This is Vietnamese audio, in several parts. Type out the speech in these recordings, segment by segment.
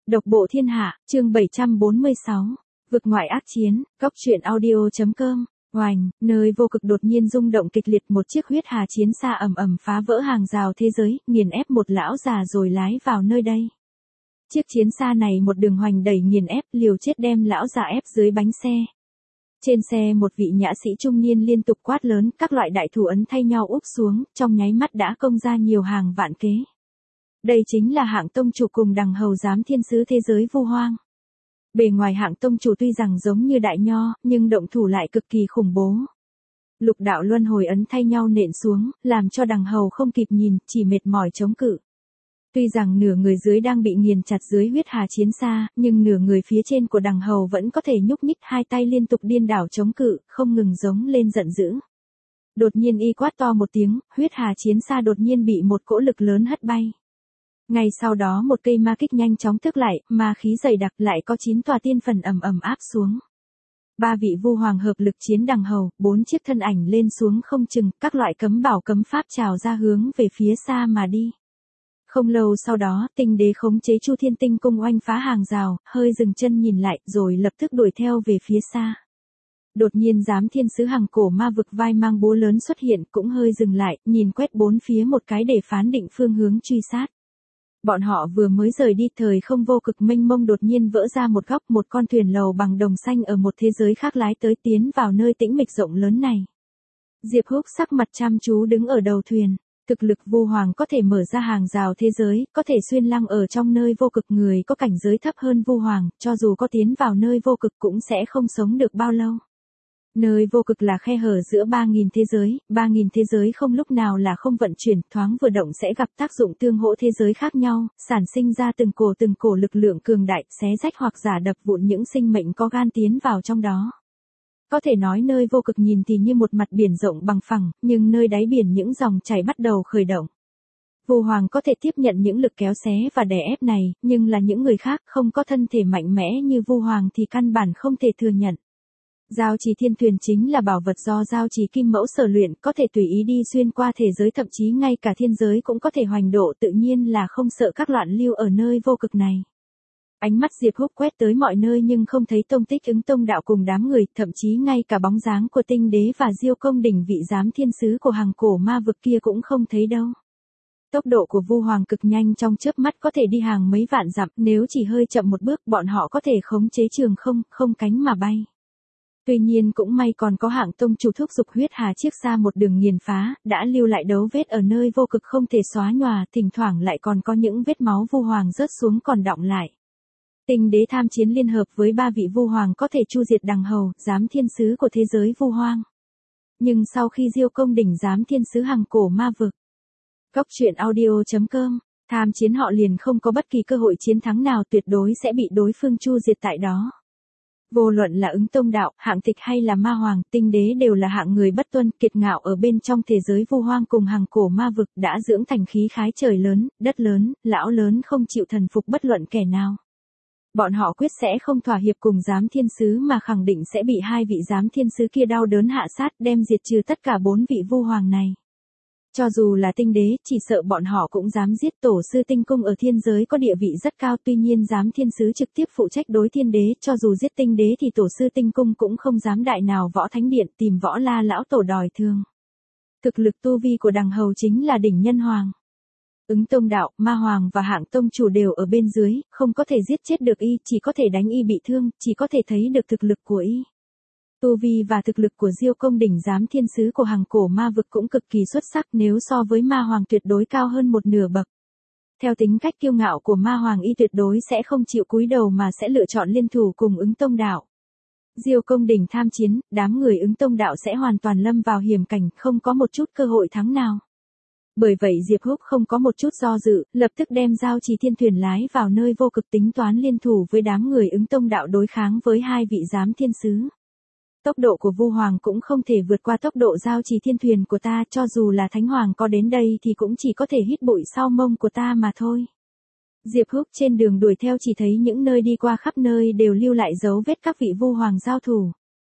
Độc bộ thiên hạ, chương 746, vực ngoại ác chiến, góc truyện audio.com, oành, nơi vô cực đột nhiên rung động kịch liệt, một chiếc huyết hà chiến xa ầm ầm phá vỡ hàng rào thế giới, nghiền ép một lão già rồi lái vào nơi đây. Chiếc chiến xa này một đường hoành đẩy nghiền ép, liều chết đem lão già ép dưới bánh xe. Trên xe một vị nhã sĩ trung niên liên tục quát lớn, các loại đại thủ ấn thay nhau úp xuống, trong nháy mắt đã công ra nhiều hàng vạn kế. Đây chính là Hạng tông chủ cùng Đằng Hầu giám thiên sứ thế giới Vu Hoang. Bề ngoài Hạng tông chủ tuy rằng giống như đại nho, nhưng động thủ lại cực kỳ khủng bố. Lục đạo luân hồi ấn thay nhau nện xuống, làm cho Đằng Hầu không kịp nhìn, chỉ mệt mỏi chống cự. Tuy rằng nửa người dưới đang bị nghiền chặt dưới huyết hà chiến xa, nhưng nửa người phía trên của Đằng Hầu vẫn có thể nhúc nhích, hai tay liên tục điên đảo chống cự, không ngừng giống lên giận dữ. Đột nhiên y quát to một tiếng, huyết hà chiến xa đột nhiên bị một cỗ lực lớn hất bay. Ngay sau đó một cây ma kích nhanh chóng thức lại, ma khí dày đặc, lại có 9 tòa tiên phần ầm ầm áp xuống. 3 vị vu hoàng hợp lực chiến Đằng Hầu, 4 chiếc thân ảnh lên xuống không chừng, các loại cấm bảo cấm pháp trào ra hướng về phía xa mà đi. Không lâu sau đó, Tinh Đế khống chế Chu Thiên Tinh cung oanh phá hàng rào, hơi dừng chân nhìn lại, rồi lập tức đuổi theo về phía xa. Đột nhiên giám thiên sứ Hằng Cổ Ma Vực vai mang búa lớn xuất hiện, cũng hơi dừng lại, nhìn quét bốn phía một cái để phán định phương hướng truy sát. Bọn họ vừa mới rời đi, thời không vô cực mênh mông đột nhiên vỡ ra một góc, một con thuyền lầu bằng đồng xanh ở một thế giới khác lái tới, tiến vào nơi tĩnh mịch rộng lớn này. Diệp Húc sắc mặt chăm chú đứng ở đầu thuyền. Thực lực Vu Hoàng có thể mở ra hàng rào thế giới, có thể xuyên lăng ở trong nơi vô cực, người có cảnh giới thấp hơn Vu Hoàng, cho dù có tiến vào nơi vô cực cũng sẽ không sống được bao lâu. Nơi vô cực là khe hở giữa 3.000 thế giới, 3.000 thế giới không lúc nào là không vận chuyển, thoáng vừa động sẽ gặp tác dụng tương hỗ thế giới khác nhau, sản sinh ra từng cổ lực lượng cường đại, xé rách hoặc giả đập vụn những sinh mệnh có gan tiến vào trong đó. Có thể nói nơi vô cực nhìn thì như một mặt biển rộng bằng phẳng, nhưng nơi đáy biển những dòng chảy bắt đầu khởi động. Vu Hoàng có thể tiếp nhận những lực kéo xé và đè ép này, nhưng là những người khác không có thân thể mạnh mẽ như Vu Hoàng thì căn bản không thể thừa nhận. Giao Trì Thiên Thuyền chính là bảo vật do Giao Trì Kim Mẫu sở luyện, có thể tùy ý đi xuyên qua thể giới, thậm chí ngay cả thiên giới cũng có thể hoành độ, tự nhiên là không sợ các loạn lưu ở nơi vô cực này. Ánh mắt Diệp Húc quét tới mọi nơi nhưng không thấy tông tích Ứng Tông đạo cùng đám người, thậm chí ngay cả bóng dáng của Tinh Đế và Diêu Công Đỉnh vị giám thiên sứ của Hằng Cổ Ma Vực kia cũng không thấy đâu. Tốc độ của Vu Hoàng cực nhanh, trong chớp mắt có thể đi hàng mấy vạn dặm, nếu chỉ hơi chậm một bước bọn họ có thể khống chế trường không cánh mà bay. Tuy nhiên cũng may còn có Hạng tông chủ thúc giục huyết hà chiếc xa một đường nghiền phá, đã lưu lại dấu vết ở nơi vô cực không thể xóa nhòa, thỉnh thoảng lại còn có những vết máu Vu Hoàng rớt xuống còn đọng lại. Tinh Đế tham chiến liên hợp với 3 vị Vu Hoàng có thể chu diệt Đằng Hầu, giám thiên sứ của thế giới Vu Hoang. Nhưng sau khi Diêu Công Đỉnh giám thiên sứ Hằng Cổ Ma Vực, góc truyện audio.com, tham chiến họ liền không có bất kỳ cơ hội chiến thắng nào, tuyệt đối sẽ bị đối phương chu diệt tại đó. Vô luận là Ứng Tông đạo, Hạng Tịch hay là Ma Hoàng, Tinh Đế đều là hạng người bất tuân, kiệt ngạo ở bên trong thế giới Vu Hoang cùng Hằng Cổ Ma Vực, đã dưỡng thành khí khái trời lớn, đất lớn, lão lớn, không chịu thần phục bất luận kẻ nào. Bọn họ quyết sẽ không thỏa hiệp cùng giám thiên sứ mà khẳng định sẽ bị 2 vị giám thiên sứ kia đau đớn hạ sát, đem diệt trừ tất cả 4 vị Vu Hoàng này. Cho dù là Tinh Đế, chỉ sợ bọn họ cũng dám giết. Tổ sư Tinh Cung ở thiên giới có địa vị rất cao, tuy nhiên giám thiên sứ trực tiếp phụ trách đối thiên đế, cho dù giết Tinh Đế thì tổ sư Tinh Cung cũng không dám đại nào Võ Thánh Điện tìm Võ La lão tổ đòi thương. Thực lực tu vi của Đằng Hầu chính là đỉnh nhân hoàng. Ứng Tông đạo, Ma Hoàng và Hạng tông chủ đều ở bên dưới, không có thể giết chết được y, chỉ có thể đánh y bị thương, chỉ có thể thấy được thực lực của y. Tu vi và thực lực của Diêu Công Đỉnh giám thiên sứ của Hằng Cổ Ma Vực cũng cực kỳ xuất sắc, nếu so với Ma Hoàng tuyệt đối cao hơn một nửa bậc. Theo tính cách kiêu ngạo của Ma Hoàng, y tuyệt đối sẽ không chịu cúi đầu mà sẽ lựa chọn liên thủ cùng Ứng Tông đạo. Diêu Công Đỉnh tham chiến, đám người Ứng Tông đạo sẽ hoàn toàn lâm vào hiểm cảnh, không có một chút cơ hội thắng nào. Bởi vậy Diệp Húc không có một chút do dự, lập tức đem Giao Trì Thiên Thuyền lái vào nơi vô cực, tính toán liên thủ với đám người Ứng Tông đạo đối kháng với 2 vị giám thiên sứ. Tốc độ của Vu Hoàng cũng không thể vượt qua tốc độ Giao Trì Thiên Thuyền của ta, cho dù là Thánh Hoàng có đến đây thì cũng chỉ có thể hít bụi sau mông của ta mà thôi. Diệp Húc trên đường đuổi theo chỉ thấy những nơi đi qua khắp nơi đều lưu lại dấu vết các vị Vu Hoàng giao thủ.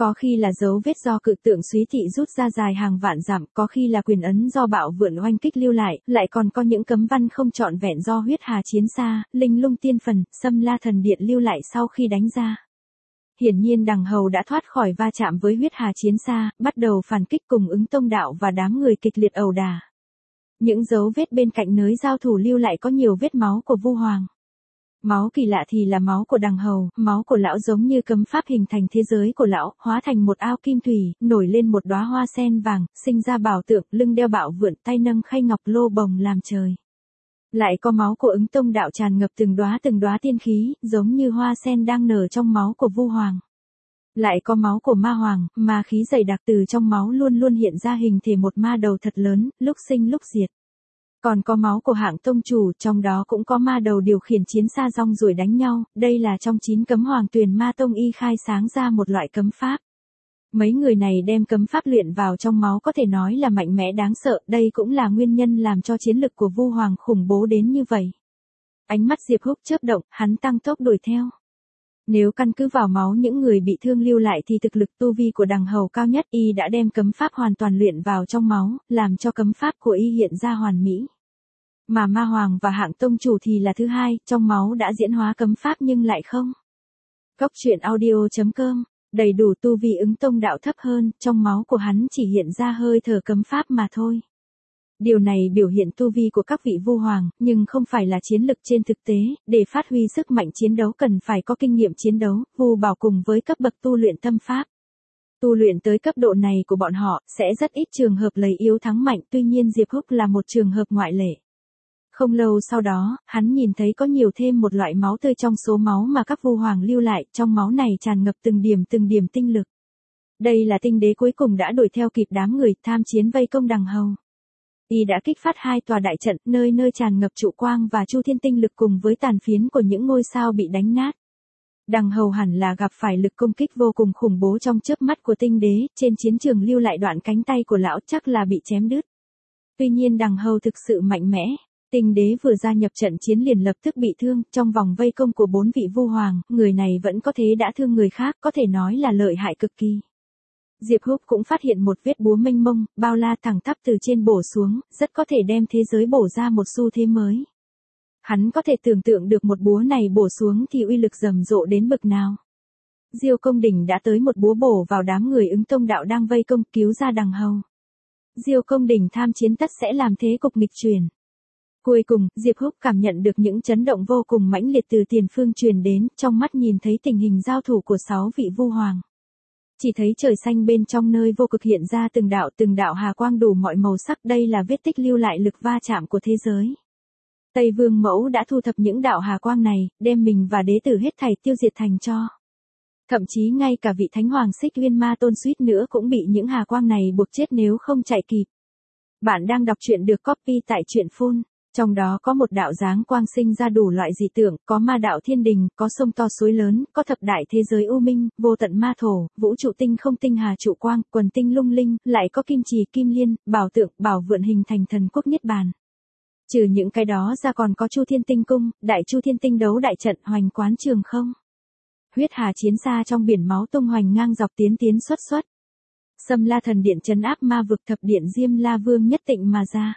Có khi là dấu vết do cự tượng Súy Thị rút ra dài hàng vạn dặm, có khi là quyền ấn do bạo vượn oanh kích lưu lại còn có những cấm văn không trọn vẹn do huyết hà chiến xa, linh lung tiên phần, Xâm La thần điện lưu lại sau khi đánh ra. Hiển nhiên Đằng Hầu đã thoát khỏi va chạm với huyết hà chiến xa, bắt đầu phản kích cùng Ứng Tông Đạo và đám người kịch liệt ẩu đả. Những dấu vết bên cạnh nơi giao thủ lưu lại có nhiều vết máu của Vu Hoàng. Máu kỳ lạ thì là máu của Đằng Hầu, máu của lão giống như cấm pháp hình thành thế giới của lão, hóa thành một ao kim thủy, nổi lên một đóa hoa sen vàng, sinh ra bảo tượng, lưng đeo bạo vượn, tay nâng khay ngọc lô bồng làm trời. Lại có máu của Ứng Tông Đạo tràn ngập từng đóa tiên khí, giống như hoa sen đang nở trong máu của Vu Hoàng. Lại có máu của Ma Hoàng, ma khí dày đặc từ trong máu luôn luôn hiện ra hình thể một ma đầu thật lớn, lúc sinh lúc diệt. Còn có máu của Hạng tông chủ, trong đó cũng có ma đầu điều khiển chiến xa rong ruổi đánh nhau, đây là trong 9 cấm Hoàng Tuyền Ma Tông y khai sáng ra một loại cấm pháp. Mấy người này đem cấm pháp luyện vào trong máu có thể nói là mạnh mẽ đáng sợ, đây cũng là nguyên nhân làm cho chiến lực của Vu Hoàng khủng bố đến như vậy. Ánh mắt Diệp Húc chớp động, hắn tăng tốc đuổi theo. Nếu căn cứ vào máu những người bị thương lưu lại thì thực lực tu vi của Đằng Hầu cao nhất, y đã đem cấm pháp hoàn toàn luyện vào trong máu, làm cho cấm pháp của y hiện ra hoàn mỹ. Mà Ma Hoàng và Hạng tông chủ thì là thứ hai, trong máu đã diễn hóa cấm pháp nhưng lại không. Cốc truyện audio.com, đầy đủ tu vi Ứng Tông Đạo thấp hơn, trong máu của hắn chỉ hiện ra hơi thở cấm pháp mà thôi. Điều này biểu hiện tu vi của các vị Vu Hoàng, nhưng không phải là chiến lực trên thực tế, để phát huy sức mạnh chiến đấu cần phải có kinh nghiệm chiến đấu, Vu Bảo cùng với cấp bậc tu luyện tâm pháp. Tu luyện tới cấp độ này của bọn họ, sẽ rất ít trường hợp lấy yếu thắng mạnh, tuy nhiên Diệp Húc là một trường hợp ngoại lệ. Không lâu sau đó, hắn nhìn thấy có nhiều thêm một loại máu tươi trong số máu mà các Vu Hoàng lưu lại, trong máu này tràn ngập từng điểm tinh lực. Đây là tinh đế cuối cùng đã đuổi theo kịp đám người tham chiến vây công Đằng Hầu. Y đã kích phát 2 tòa đại trận, nơi nơi tràn ngập trụ quang và chu thiên tinh lực cùng với tàn phiến của những ngôi sao bị đánh nát. Đằng Hầu hẳn là gặp phải lực công kích vô cùng khủng bố trong chớp mắt của tinh đế, trên chiến trường lưu lại đoạn cánh tay của lão chắc là bị chém đứt. Tuy nhiên Đằng Hầu thực sự mạnh mẽ, tinh đế vừa gia nhập trận chiến liền lập tức bị thương, trong vòng vây công của 4 vị Vu Hoàng, người này vẫn có thế đã thương người khác, có thể nói là lợi hại cực kỳ. Diệp Húc cũng phát hiện một vết búa mênh mông, bao la thẳng tắp từ trên bổ xuống, rất có thể đem thế giới bổ ra một xu thế mới. Hắn có thể tưởng tượng được một búa này bổ xuống thì uy lực rầm rộ đến bực nào. Diêu Công Đình đã tới một búa bổ vào đám người Ứng Tông Đạo đang vây công cứu ra Đằng Hầu. Diêu Công Đình tham chiến tất sẽ làm thế cục nghịch chuyển. Cuối cùng, Diệp Húc cảm nhận được những chấn động vô cùng mãnh liệt từ tiền phương truyền đến, trong mắt nhìn thấy tình hình giao thủ của 6 vị Vu Hoàng. Chỉ thấy trời xanh bên trong nơi vô cực hiện ra từng đạo hà quang đủ mọi màu sắc, đây là vết tích lưu lại lực va chạm của thế giới. Tây Vương Mẫu đã thu thập những đạo hà quang này, đem mình và đế tử hết thảy tiêu diệt thành tro. Thậm chí ngay cả vị Thánh Hoàng Xích Uyên Ma Tôn suýt nữa cũng bị những hà quang này buộc chết nếu không chạy kịp. Bạn đang đọc truyện được copy tại truyện Phun. Trong đó có một đạo dáng quang sinh ra đủ loại dị tượng, có ma đạo thiên đình, có sông to suối lớn, có thập đại thế giới u minh, vô tận ma thổ, vũ trụ tinh không tinh hà trụ quang, quần tinh lung linh, lại có kim trì kim liên, bảo tượng, bảo vượn hình thành thần quốc niết bàn. Trừ những cái đó ra còn có Chu Thiên Tinh cung, Đại Chu Thiên Tinh đấu đại trận, Hoành Quán Trường Không. Huyết hà chiến xa trong biển máu tung hoành ngang dọc tiến xuất. Xâm La thần điện trấn áp ma vực thập điện Diêm La Vương nhất tịnh mà ra.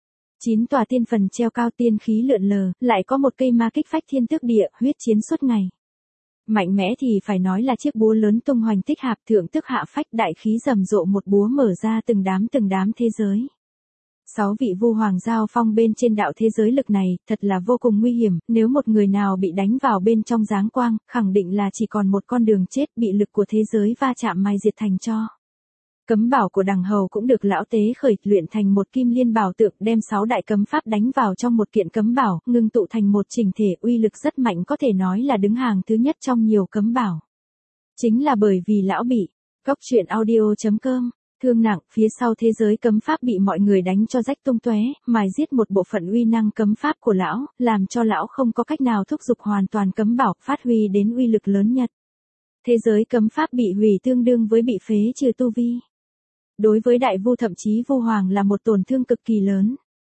9 tòa tiên phần treo cao tiên khí lượn lờ, lại có một cây ma kích phách thiên tước địa, huyết chiến suốt ngày. Mạnh mẽ thì phải nói là chiếc búa lớn tung hoành tích hạp thượng tức hạ phách đại khí rầm rộ một búa mở ra từng đám thế giới. 6 vị Vu Hoàng giao phong bên trên đạo thế giới lực này, thật là vô cùng nguy hiểm, nếu một người nào bị đánh vào bên trong giáng quang, khẳng định là chỉ còn một con đường chết, bị lực của thế giới va chạm mai diệt thành tro. Cấm bảo của Đằng Hầu cũng được lão tế khởi luyện thành một kim liên bảo tượng, đem 6 đại cấm pháp đánh vào trong một kiện cấm bảo, ngưng tụ thành một chỉnh thể, uy lực rất mạnh, có thể nói là đứng hàng thứ nhất trong nhiều cấm bảo. Chính là bởi vì lão bị Cốc truyện audio.com thương nặng, phía sau thế giới cấm pháp bị mọi người đánh cho rách tung tóe, mài giết một bộ phận uy năng cấm pháp của lão, làm cho lão không có cách nào thúc giục hoàn toàn cấm bảo, phát huy đến uy lực lớn nhất. Thế giới cấm pháp bị hủy tương đương với bị phế trừ tu vi. Đối với đại vu thậm chí Vu Hoàng là một tổn thương cực kỳ lớn.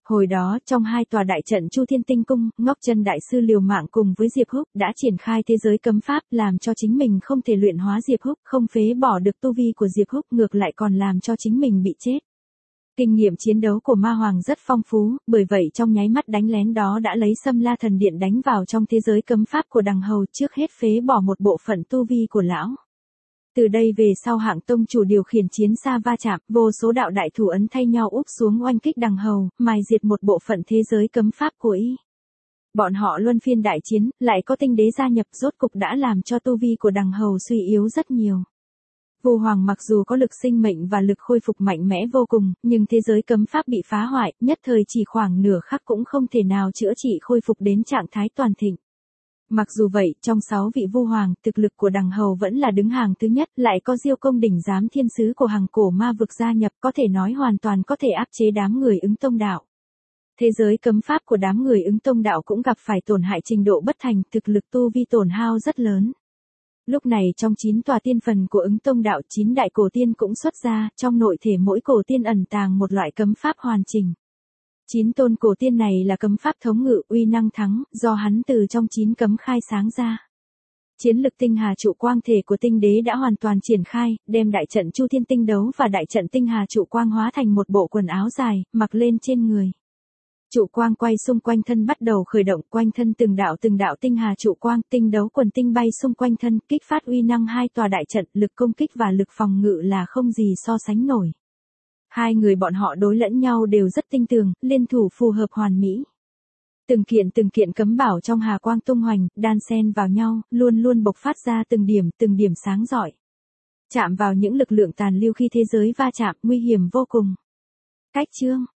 Hồi đó, trong hai tòa đại trận Chu Thiên Tinh Cung, Ngóc Chân Đại Sư liều mạng cùng với Diệp Húc đã triển khai thế giới cấm pháp làm cho chính mình không thể luyện hóa Diệp Húc, không phế bỏ được tu vi của Diệp Húc ngược lại còn làm cho chính mình bị chết. Kinh nghiệm chiến đấu của Ma Hoàng rất phong phú, bởi vậy trong nháy mắt đánh lén đó đã lấy Sâm La Thần Điện đánh vào trong thế giới cấm pháp của Đằng Hầu, trước hết phế bỏ một bộ phận tu vi của lão. Từ đây về sau Hạng tông chủ điều khiển chiến xa va chạm, vô số đạo đại thủ ấn thay nhau úp xuống oanh kích Đằng Hầu, mài diệt một bộ phận thế giới cấm pháp của y. Bọn họ luân phiên đại chiến, lại có Tinh Đế gia nhập, rốt cục đã làm cho tu vi của Đằng Hầu suy yếu rất nhiều. Vu Hoàng mặc dù có lực sinh mệnh và lực khôi phục mạnh mẽ vô cùng, nhưng thế giới cấm pháp bị phá hoại, nhất thời chỉ khoảng nửa khắc cũng không thể nào chữa trị khôi phục đến trạng thái toàn thịnh. Mặc dù vậy, trong 6 vị Vu Hoàng, thực lực của Đằng Hầu vẫn là đứng hàng thứ nhất, lại có Diêu Công đỉnh giám thiên sứ của Hằng Cổ Ma vực gia nhập, có thể nói hoàn toàn có thể áp chế đám người Ứng Tông đạo. Thế giới cấm pháp của đám người Ứng Tông đạo cũng gặp phải tổn hại trình độ bất thành, thực lực tu vi tổn hao rất lớn. Lúc này trong 9 tòa tiên phần của Ứng Tông đạo, 9 đại cổ tiên cũng xuất ra, trong nội thể mỗi cổ tiên ẩn tàng một loại cấm pháp hoàn chỉnh. 9 tôn cổ tiên này là cấm pháp thống ngự uy năng thắng, do hắn từ trong 9 cấm khai sáng ra. Chiến lực tinh hà trụ quang thể của Tinh Đế đã hoàn toàn triển khai, đem đại trận Chu Thiên Tinh Đấu và đại trận tinh hà trụ quang hóa thành một bộ quần áo dài, mặc lên trên người. Trụ quang quay xung quanh thân bắt đầu khởi động, quanh thân từng đạo tinh hà trụ quang, tinh đấu quần tinh bay xung quanh thân, kích phát uy năng hai tòa đại trận, lực công kích và lực phòng ngự là không gì so sánh nổi. Hai người bọn họ đối lẫn nhau đều rất tinh tường, liên thủ phù hợp hoàn mỹ. Từng kiện cấm bảo trong hà quang tung hoành, đan xen vào nhau, luôn luôn bộc phát ra từng điểm sáng rọi. Chạm vào những lực lượng tàn lưu khi thế giới va chạm, nguy hiểm vô cùng. Cách chương